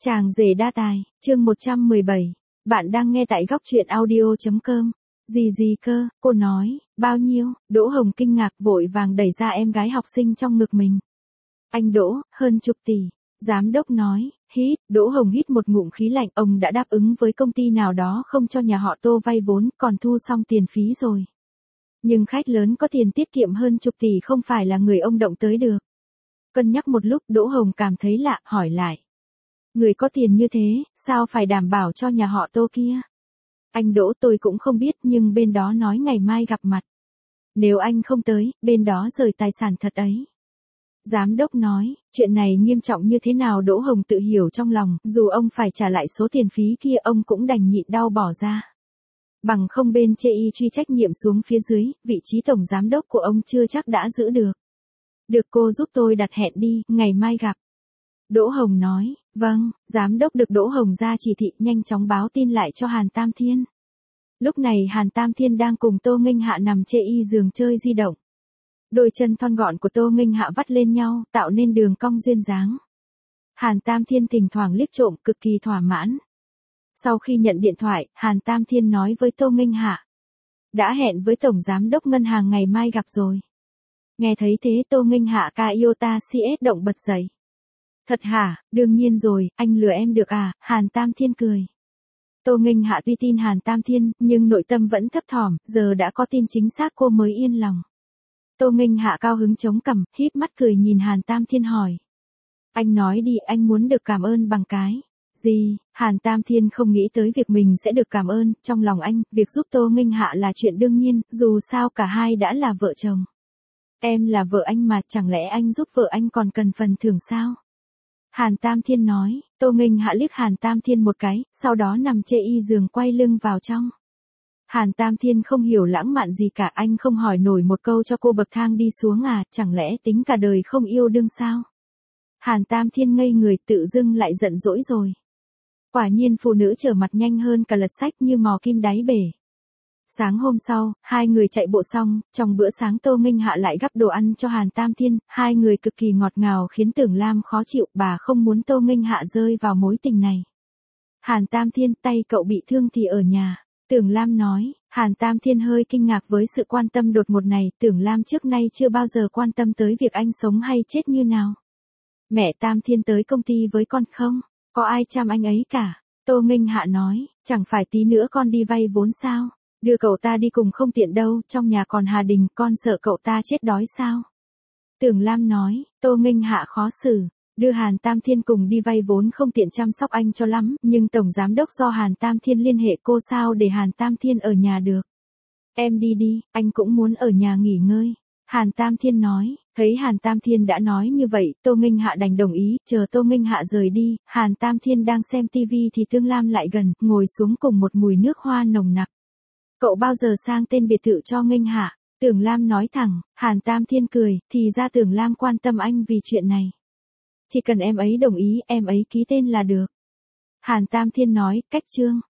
Chàng rể đa tài, chương 117. Bạn đang nghe tại góc truyện audio.com. Gì cơ, cô nói, bao nhiêu? Đỗ Hồng kinh ngạc vội vàng đẩy ra em gái học sinh trong ngực mình. Anh Đỗ, hơn chục tỷ. Giám đốc nói, hít, Đỗ Hồng hít một ngụm khí lạnh, ông đã đáp ứng với công ty nào đó không cho nhà họ Tô vay vốn, còn thu xong tiền phí rồi. Nhưng khách lớn có tiền tiết kiệm hơn chục tỷ không phải là người ông động tới được. Cân nhắc một lúc Đỗ Hồng cảm thấy lạ, hỏi lại. Người có tiền như thế, sao phải đảm bảo cho nhà họ Tô kia? Anh Đỗ, tôi cũng không biết, nhưng bên đó nói ngày mai gặp mặt. Nếu anh không tới, bên đó rời tài sản thật ấy. Giám đốc nói, chuyện này nghiêm trọng như thế nào Đỗ Hồng tự hiểu trong lòng, dù ông phải trả lại số tiền phí kia ông cũng đành nhịn đau bỏ ra. Bằng không bên chê y truy trách nhiệm xuống phía dưới, vị trí tổng giám đốc của ông chưa chắc đã giữ được. Được, cô giúp tôi đặt hẹn đi, ngày mai gặp. Đỗ Hồng nói, vâng, giám đốc được Đỗ Hồng ra chỉ thị nhanh chóng báo tin lại cho Hàn Tam Thiên. Lúc này Hàn Tam Thiên đang cùng Tô Nghênh Hạ nằm chê y giường chơi di động. Đôi chân thon gọn của Tô Nghênh Hạ vắt lên nhau, tạo nên đường cong duyên dáng. Hàn Tam Thiên thỉnh thoảng liếc trộm, cực kỳ thỏa mãn. Sau khi nhận điện thoại, Hàn Tam Thiên nói với Tô Nghênh Hạ. Đã hẹn với Tổng Giám đốc Ngân hàng ngày mai gặp rồi. Nghe thấy thế Tô Nghênh Hạ ca iota CS động bật dậy. Thật hả, đương nhiên rồi, anh lừa em được à, Hàn Tam Thiên cười. Tô Nghênh Hạ tuy tin Hàn Tam Thiên, nhưng nội tâm vẫn thấp thỏm, giờ đã có tin chính xác cô mới yên lòng. Tô Nghênh Hạ cao hứng chống cằm, híp mắt cười nhìn Hàn Tam Thiên hỏi. Anh nói đi, anh muốn được cảm ơn bằng cái gì? Hàn Tam Thiên không nghĩ tới việc mình sẽ được cảm ơn, trong lòng anh, việc giúp Tô Nghênh Hạ là chuyện đương nhiên, dù sao cả hai đã là vợ chồng. Em là vợ anh mà, chẳng lẽ anh giúp vợ anh còn cần phần thưởng sao? Hàn Tam Thiên nói, Tô Nghênh Hạ liếc Hàn Tam Thiên một cái, sau đó nằm chê y giường quay lưng vào trong. Hàn Tam Thiên không hiểu lãng mạn gì cả, anh không hỏi nổi một câu cho cô bậc thang đi xuống à, chẳng lẽ tính cả đời không yêu đương sao? Hàn Tam Thiên ngây người, tự dưng lại giận dỗi rồi. Quả nhiên phụ nữ trở mặt nhanh hơn cả lật sách như mò kim đáy bể. Sáng hôm sau, hai người chạy bộ xong, trong bữa sáng Tô Nghênh Hạ lại gắp đồ ăn cho Hàn Tam Thiên, hai người cực kỳ ngọt ngào khiến Tưởng Lam khó chịu, bà không muốn Tô Nghênh Hạ rơi vào mối tình này. Hàn Tam Thiên, tay cậu bị thương thì ở nhà. Tưởng Lam nói, Hàn Tam Thiên hơi kinh ngạc với sự quan tâm đột ngột này, Tưởng Lam trước nay chưa bao giờ quan tâm tới việc anh sống hay chết như nào. Mẹ Tam Thiên tới công ty với con không? Có ai chăm anh ấy cả? Tô Nghênh Hạ nói, chẳng phải tí nữa con đi vay vốn sao? Đưa cậu ta đi cùng không tiện đâu, trong nhà còn Hà Đình, con sợ cậu ta chết đói sao? Tưởng Lam nói, Tô Nghênh Hạ khó xử. Đưa Hàn Tam Thiên cùng đi vay vốn không tiện chăm sóc anh cho lắm, nhưng Tổng Giám đốc do Hàn Tam Thiên liên hệ cô sao để Hàn Tam Thiên ở nhà được. Em đi đi, anh cũng muốn ở nhà nghỉ ngơi. Hàn Tam Thiên nói, thấy Hàn Tam Thiên đã nói như vậy, Tô Nghênh Hạ đành đồng ý, chờ Tô Nghênh Hạ rời đi, Hàn Tam Thiên đang xem tivi thì Tương Lam lại gần, ngồi xuống cùng một mùi nước hoa nồng nặc. Cậu bao giờ sang tên biệt thự cho Nghênh Hạ? Tưởng Lam nói thẳng, Hàn Tam Thiên cười, thì ra Tưởng Lam quan tâm anh vì chuyện này. Chỉ cần em ấy đồng ý, em ấy ký tên là được. Hàn Tam Thiên nói, cách chương.